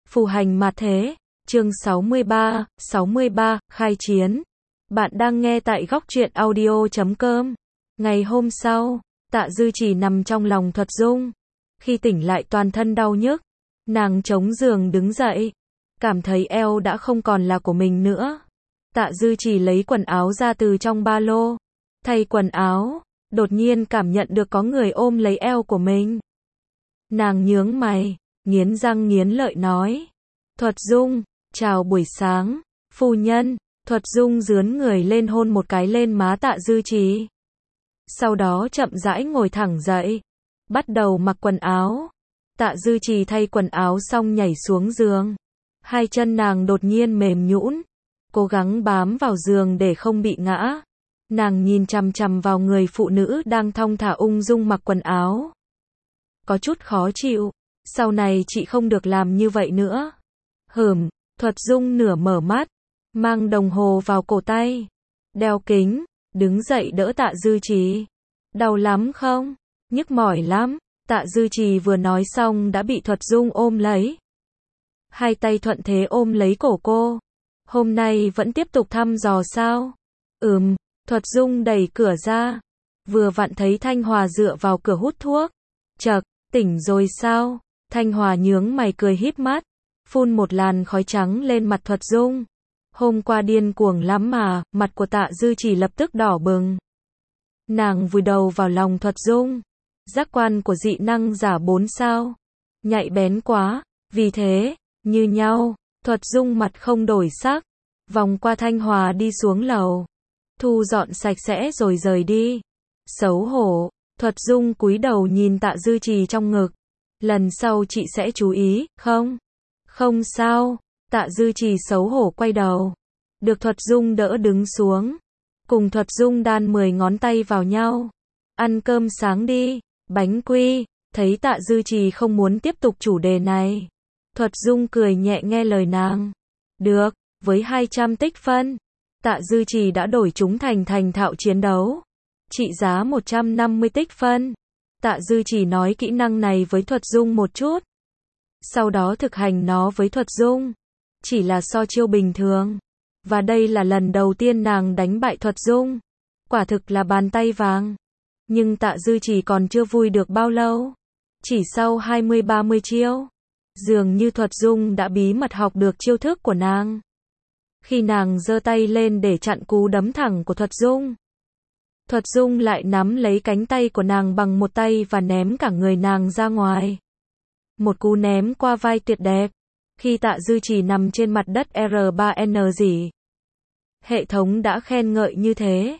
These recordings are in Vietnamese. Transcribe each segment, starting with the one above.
Phù hành mà thế, chương 63, khai chiến. Bạn đang nghe tại góc truyện audio.com. Ngày hôm sau, Tạ Dư Chỉ nằm trong lòng Thuật Dung. Khi tỉnh lại toàn thân đau nhức, nàng chống giường đứng dậy, cảm thấy eo đã không còn là của mình nữa. Tạ Dư Chỉ lấy quần áo ra từ trong ba lô, thay quần áo, đột nhiên cảm nhận được có người ôm lấy eo của mình. Nàng nhướng mày, nghiến răng nghiến lợi nói: Thuật Dung, chào buổi sáng, phu nhân. Thuật Dung rướn người lên hôn một cái lên má Tạ Dư Chỉ. Sau đó chậm rãi ngồi thẳng dậy, bắt đầu mặc quần áo. Tạ Dư Chỉ thay quần áo xong nhảy xuống giường. Hai chân nàng đột nhiên mềm nhũn, cố gắng bám vào giường để không bị ngã. Nàng nhìn chằm chằm vào người phụ nữ đang thong thả ung dung mặc quần áo. Có chút khó chịu, sau này chị không được làm như vậy nữa. Thuật Dung nửa mở mắt, mang đồng hồ vào cổ tay, đeo kính, đứng dậy đỡ Tạ Dư Chỉ. Đau lắm không? Nhức mỏi lắm. Tạ Dư Chỉ vừa nói xong đã bị Thuật Dung ôm lấy. Hai tay thuận thế ôm lấy cổ cô. Hôm nay vẫn tiếp tục thăm dò sao? Thuật Dung đẩy cửa ra. Vừa vặn thấy Thanh Hòa dựa vào cửa hút thuốc. Chậc, tỉnh rồi sao? Thanh Hòa nhướng mày cười híp mắt, phun một làn khói trắng lên mặt Thuật Dung. Hôm qua điên cuồng lắm mà. Mặt của Tạ Dư Chỉ lập tức đỏ bừng. Nàng vùi đầu vào lòng Thuật Dung. Giác quan của dị năng giả 4 sao. Nhạy bén quá. Vì thế, như nhau, Thuật Dung mặt không đổi sắc, vòng qua Thanh Hòa đi xuống lầu, thu dọn sạch sẽ rồi rời đi. Xấu hổ. Thuật Dung cúi đầu nhìn Tạ Dư Chỉ trong ngực. Lần sau chị sẽ chú ý, không? Không sao. Tạ Dư Chỉ xấu hổ quay đầu. Được Thuật Dung đỡ đứng xuống. Cùng Thuật Dung đan 10 ngón tay vào nhau. Ăn cơm sáng đi, bánh quy. Thấy Tạ Dư Chỉ không muốn tiếp tục chủ đề này, Thuật Dung cười nhẹ nghe lời nàng. Được, với 200 tích phân, Tạ Dư Chỉ đã đổi chúng thành thạo chiến đấu. Trị giá 150 tích phân. Tạ Dư Chỉ nói kỹ năng này với Thuật Dung một chút. Sau đó thực hành nó với Thuật Dung. Chỉ là so chiêu bình thường. Và đây là lần đầu tiên nàng đánh bại Thuật Dung. Quả thực là bàn tay vàng. Nhưng Tạ Dư Chỉ còn chưa vui được bao lâu. Chỉ sau 20-30 chiêu, dường như Thuật Dung đã bí mật học được chiêu thức của nàng. Khi nàng giơ tay lên để chặn cú đấm thẳng của Thuật Dung lại nắm lấy cánh tay của nàng bằng một tay và ném cả người nàng ra ngoài. Một cú ném qua vai tuyệt đẹp. Khi Tạ Dư Chỉ nằm trên mặt đất R3N gì. Hệ thống đã khen ngợi như thế.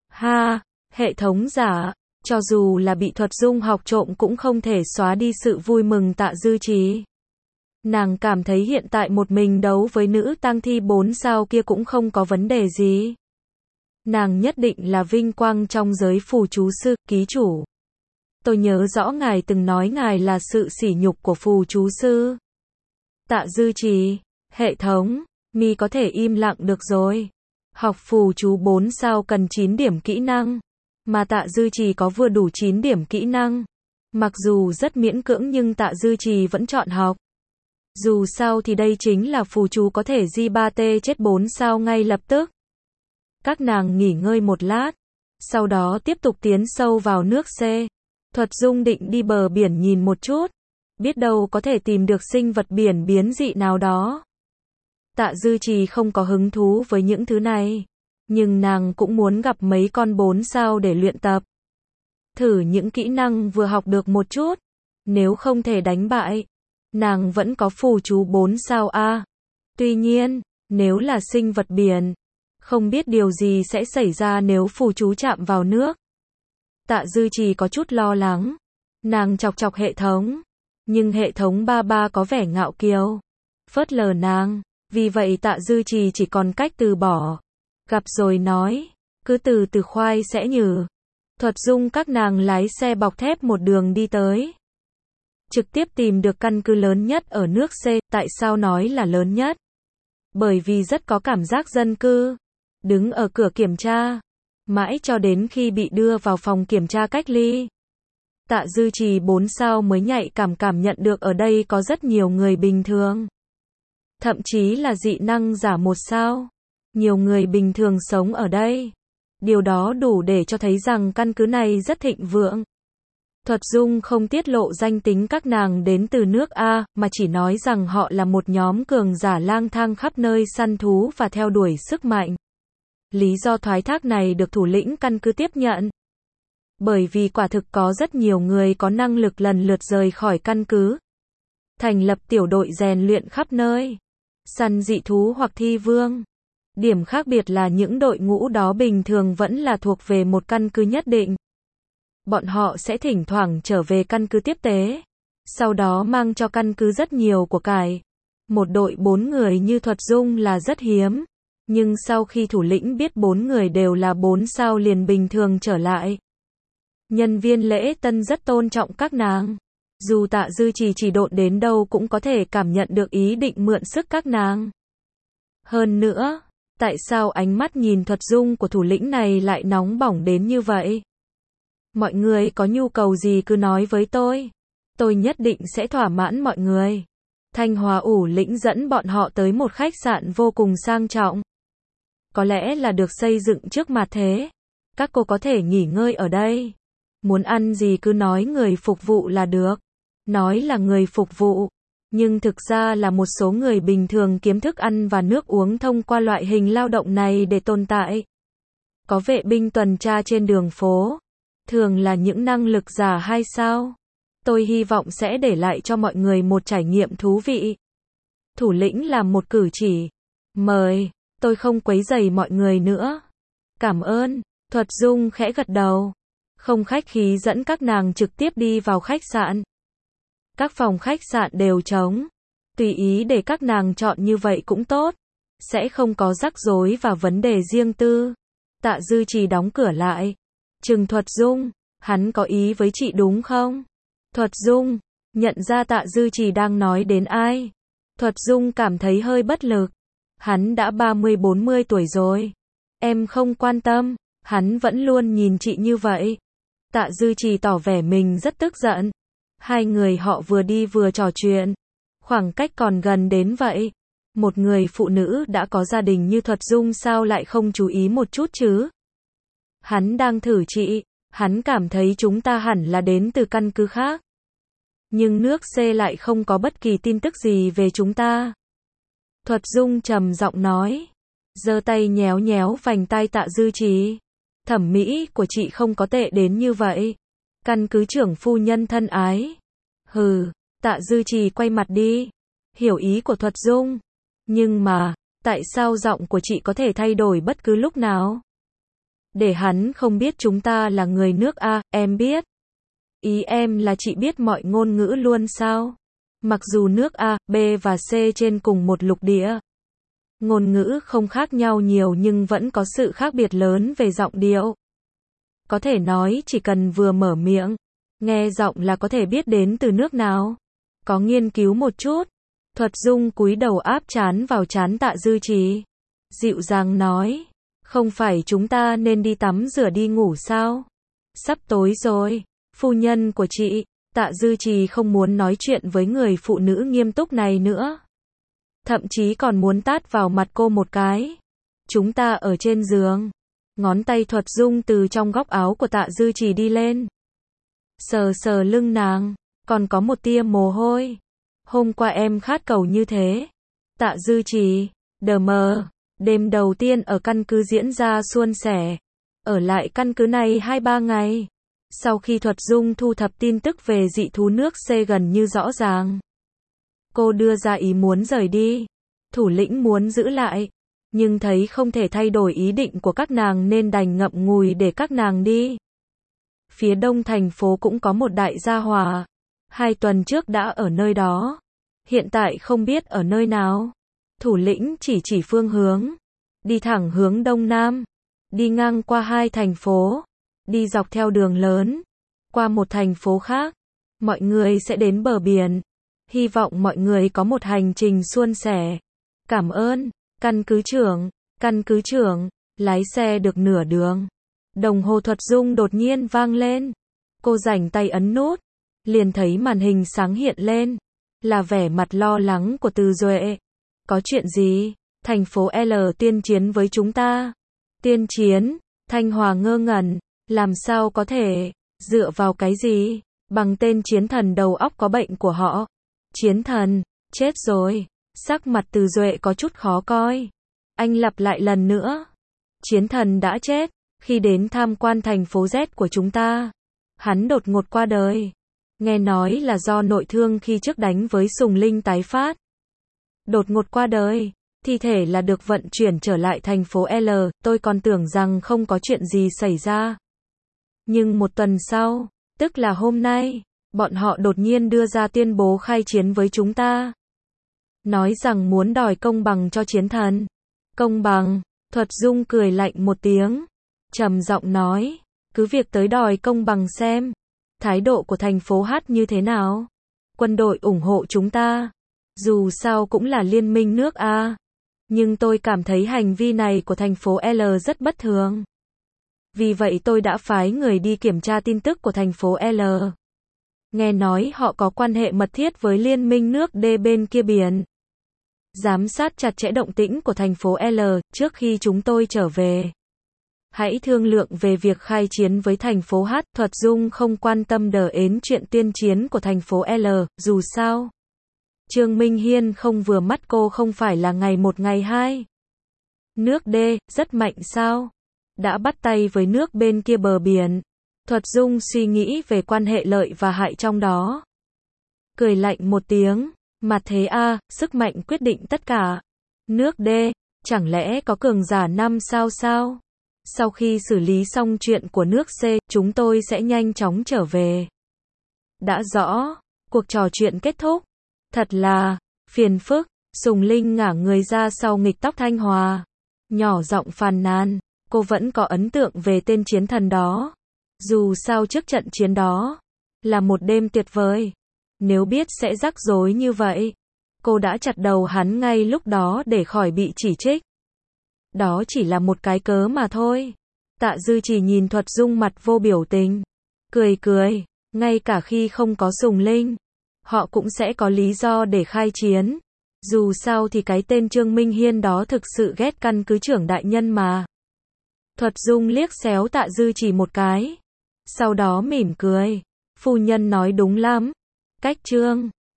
Hệ thống giả, cho dù là bị Thuật Dung học trộm cũng không thể xóa đi sự vui mừng Tạ Dư Chỉ. Nàng cảm thấy hiện tại một mình đấu với nữ tang thi 4 sao kia cũng không có vấn đề gì. Nàng nhất định là vinh quang trong giới phù chú sư, ký chủ. Tôi nhớ rõ ngài từng nói ngài là sự sỉ nhục của phù chú sư. Tạ Dư Chỉ, hệ thống, mi có thể im lặng được rồi. Học phù chú 4 sao cần 9 điểm kỹ năng. Mà Tạ Dư Chỉ có vừa đủ 9 điểm kỹ năng. Mặc dù rất miễn cưỡng nhưng Tạ Dư Chỉ vẫn chọn học. Dù sao thì đây chính là phù chú có thể J3T chết 4 sao ngay lập tức. Các nàng nghỉ ngơi một lát. Sau đó tiếp tục tiến sâu vào nước C. Thuật Dung định đi bờ biển nhìn một chút. Biết đâu có thể tìm được sinh vật biển biến dị nào đó. Tạ Dư Chỉ không có hứng thú với những thứ này. Nhưng nàng cũng muốn gặp mấy con 4 sao để luyện tập. Thử những kỹ năng vừa học được một chút. Nếu không thể đánh bại, nàng vẫn có phù chú 4 sao A. Tuy nhiên, nếu là sinh vật biển, không biết điều gì sẽ xảy ra nếu phù chú chạm vào nước. Tạ Dư Chỉ có chút lo lắng. Nàng chọc chọc hệ thống. Nhưng hệ thống ba có vẻ ngạo kiều, phớt lờ nàng. Vì vậy Tạ Dư chỉ còn cách từ bỏ. Gặp rồi nói, cứ từ từ khoai sẽ nhử. Thuật Dung các nàng lái xe bọc thép một đường đi tới. Trực tiếp tìm được căn cứ lớn nhất ở nước C. Tại sao nói là lớn nhất? Bởi vì rất có cảm giác dân cư. Đứng ở cửa kiểm tra. Mãi cho đến khi bị đưa vào phòng kiểm tra cách ly. Tạ Dư Chỉ 4 sao mới nhạy cảm nhận được ở đây có rất nhiều người bình thường. thậm chí là dị năng giả 1 sao. Nhiều người bình thường sống ở đây. Điều đó đủ để cho thấy rằng căn cứ này rất thịnh vượng. Thuật Dung không tiết lộ danh tính các nàng đến từ nước A, mà chỉ nói rằng họ là một nhóm cường giả lang thang khắp nơi săn thú và theo đuổi sức mạnh. Lý do thoái thác này được thủ lĩnh căn cứ tiếp nhận. Bởi vì quả thực có rất nhiều người có năng lực lần lượt rời khỏi căn cứ. Thành lập tiểu đội rèn luyện khắp nơi. Săn dị thú hoặc thi vương. Điểm khác biệt là những đội ngũ đó bình thường vẫn là thuộc về một căn cứ nhất định. Bọn họ sẽ thỉnh thoảng trở về căn cứ tiếp tế. Sau đó mang cho căn cứ rất nhiều của cải. Một đội 4 người như Thuật Dung là rất hiếm. Nhưng sau khi thủ lĩnh biết 4 người đều là 4 sao liền bình thường trở lại. Nhân viên lễ tân rất tôn trọng các nàng. Dù Tạ Dư chỉ độn đến đâu cũng có thể cảm nhận được ý định mượn sức các nàng. Hơn nữa, tại sao ánh mắt nhìn Thuật Dung của thủ lĩnh này lại nóng bỏng đến như vậy? Mọi người có nhu cầu gì cứ nói với tôi. Tôi nhất định sẽ thỏa mãn mọi người. Thanh Hòa ủ lĩnh dẫn bọn họ tới một khách sạn vô cùng sang trọng. Có lẽ là được xây dựng trước mặt thế. Các cô có thể nghỉ ngơi ở đây. Muốn ăn gì cứ nói người phục vụ là được. Nói là người phục vụ. Nhưng thực ra là một số người bình thường kiếm thức ăn và nước uống thông qua loại hình lao động này để tồn tại. Có vệ binh tuần tra trên đường phố. Thường là những năng lực giả 2 sao. Tôi hy vọng sẽ để lại cho mọi người một trải nghiệm thú vị. Thủ lĩnh làm một cử chỉ. Mời, tôi không quấy rầy mọi người nữa. Cảm ơn, Thuật Dung khẽ gật đầu. Không khách khí dẫn các nàng trực tiếp đi vào khách sạn. Các phòng khách sạn đều trống. Tùy ý để các nàng chọn như vậy cũng tốt. Sẽ không có rắc rối và vấn đề riêng tư. Tạ Dư Trì đóng cửa lại. Trừng Thuật Dung, hắn có ý với chị đúng không? Thuật Dung, nhận ra Tạ Dư Trì đang nói đến ai. Thuật Dung cảm thấy hơi bất lực. Hắn đã 30-40 tuổi rồi. Em không quan tâm, hắn vẫn luôn nhìn chị như vậy. Tạ Dư Trì tỏ vẻ mình rất tức giận. Hai người họ vừa đi vừa trò chuyện. Khoảng cách còn gần đến vậy. Một người phụ nữ đã có gia đình như Thuật Dung sao lại không chú ý một chút chứ? Hắn đang thử chị. Hắn cảm thấy chúng ta hẳn là đến từ căn cứ khác. Nhưng nước C lại không có bất kỳ tin tức gì về chúng ta. Thuật Dung trầm giọng nói. Giơ tay nhéo nhéo vành tai Tạ Dư Trì. Thẩm mỹ của chị không có tệ đến như vậy. Căn cứ trưởng phu nhân thân ái. Hừ, Tạ Dư Trì quay mặt đi. Hiểu ý của Thuật Dung. Nhưng mà, tại sao giọng của chị có thể thay đổi bất cứ lúc nào? Để hắn không biết chúng ta là người nước A, em biết. Ý em là chị biết mọi ngôn ngữ luôn sao? Mặc dù nước A, B và C trên cùng một lục địa. Ngôn ngữ không khác nhau nhiều nhưng vẫn có sự khác biệt lớn về giọng điệu. Có thể nói chỉ cần vừa mở miệng, nghe giọng là có thể biết đến từ nước nào. Có nghiên cứu một chút. Thuật Dung cúi đầu áp trán vào trán Tạ Dư Trì. Dịu dàng nói. Không phải chúng ta nên đi tắm rửa đi ngủ sao? Sắp tối rồi. Phu nhân của chị. Tạ Dư Trì không muốn nói chuyện với người phụ nữ nghiêm túc này nữa. Thậm chí còn muốn tát vào mặt cô một cái. Chúng ta ở trên giường. Ngón tay Thuật Dung từ trong góc áo của Tạ Dư Trì đi lên. Sờ sờ lưng nàng. Còn có một tia mồ hôi. Hôm qua em khát cầu như thế. Tạ Dư Trì. Đờ mờ. Đêm đầu tiên ở căn cứ diễn ra suôn sẻ. Ở lại căn cứ này 2-3 ngày. Sau khi Thuật Dung thu thập tin tức về dị thú nước C gần như rõ ràng. Cô đưa ra ý muốn rời đi. Thủ lĩnh muốn giữ lại. Nhưng thấy không thể thay đổi ý định của các nàng nên đành ngậm ngùi để các nàng đi. Phía đông thành phố cũng có một đại gia hỏa. 2 tuần trước đã ở nơi đó. Hiện tại không biết ở nơi nào. Thủ lĩnh chỉ phương hướng. Đi thẳng hướng đông nam. Đi ngang qua 2 thành phố. Đi dọc theo đường lớn. Qua một thành phố khác. Mọi người sẽ đến bờ biển. Hy vọng mọi người có một hành trình suôn sẻ. Cảm ơn. Căn cứ trưởng. Lái xe được nửa đường. Đồng hồ Thuật Dung đột nhiên vang lên. Cô rảnh tay ấn nút. Liền thấy màn hình sáng hiện lên. Là vẻ mặt lo lắng của Từ Duệ. Có chuyện gì? Thành phố L tiên chiến với chúng ta. Tiên chiến? Thanh Hòa ngơ ngẩn. Làm sao có thể? Dựa vào cái gì? Bằng tên chiến thần đầu óc có bệnh của họ. Chiến thần? Chết rồi. Sắc mặt Từ Duệ có chút khó coi. Anh lặp lại lần nữa. Chiến thần đã chết. Khi đến tham quan thành phố Z của chúng ta. Hắn đột ngột qua đời. Nghe nói là do nội thương khi trước đánh với Sùng Linh tái phát. Đột ngột qua đời. Thi thể là được vận chuyển trở lại thành phố L. Tôi còn tưởng rằng không có chuyện gì xảy ra. Nhưng một tuần sau, tức là hôm nay, bọn họ đột nhiên đưa ra tuyên bố khai chiến với chúng ta. Nói rằng muốn đòi công bằng cho chiến thần. Công bằng? Thuật Dung cười lạnh một tiếng. Trầm giọng nói. Cứ việc tới đòi công bằng xem. Thái độ của thành phố H như thế nào? Quân đội ủng hộ chúng ta. Dù sao cũng là liên minh nước A. Nhưng tôi cảm thấy hành vi này của thành phố L rất bất thường. Vì vậy tôi đã phái người đi kiểm tra tin tức của thành phố L. Nghe nói họ có quan hệ mật thiết với liên minh nước D bên kia biển. Giám sát chặt chẽ động tĩnh của thành phố L trước khi chúng tôi trở về. Hãy thương lượng về việc khai chiến với thành phố H. Thuật Dung không quan tâm đờ ến chuyện tiên chiến của thành phố L, dù sao. Trương Minh Hiên không vừa mắt cô không phải là ngày 1 ngày 2. Nước D, rất mạnh sao? Đã bắt tay với nước bên kia bờ biển. Thuật Dung suy nghĩ về quan hệ lợi và hại trong đó. Cười lạnh một tiếng, mặt thế A, sức mạnh quyết định tất cả. Nước D, chẳng lẽ có cường giả 5 sao sao? Sau khi xử lý xong chuyện của nước C, chúng tôi sẽ nhanh chóng trở về. Đã rõ, cuộc trò chuyện kết thúc. Thật là phiền phức. Sùng Linh ngả người ra sau nghịch tóc Thanh Hòa. Nhỏ giọng phàn nàn. Cô vẫn có ấn tượng về tên chiến thần đó. Dù sao trước trận chiến đó là một đêm tuyệt vời. Nếu biết sẽ rắc rối như vậy, cô đã chặt đầu hắn ngay lúc đó để khỏi bị chỉ trích. Đó chỉ là một cái cớ mà thôi. Tạ Dư chỉ nhìn Thuật Dung mặt vô biểu tình. Cười cười. Ngay cả khi không có Sùng Linh, họ cũng sẽ có lý do để khai chiến. Dù sao thì cái tên Trương Minh Hiên đó thực sự ghét căn cứ trưởng đại nhân mà. Thuật Dung liếc xéo Tạ Dư chỉ một cái. Sau đó mỉm cười. Phu nhân nói đúng lắm. Cách Trương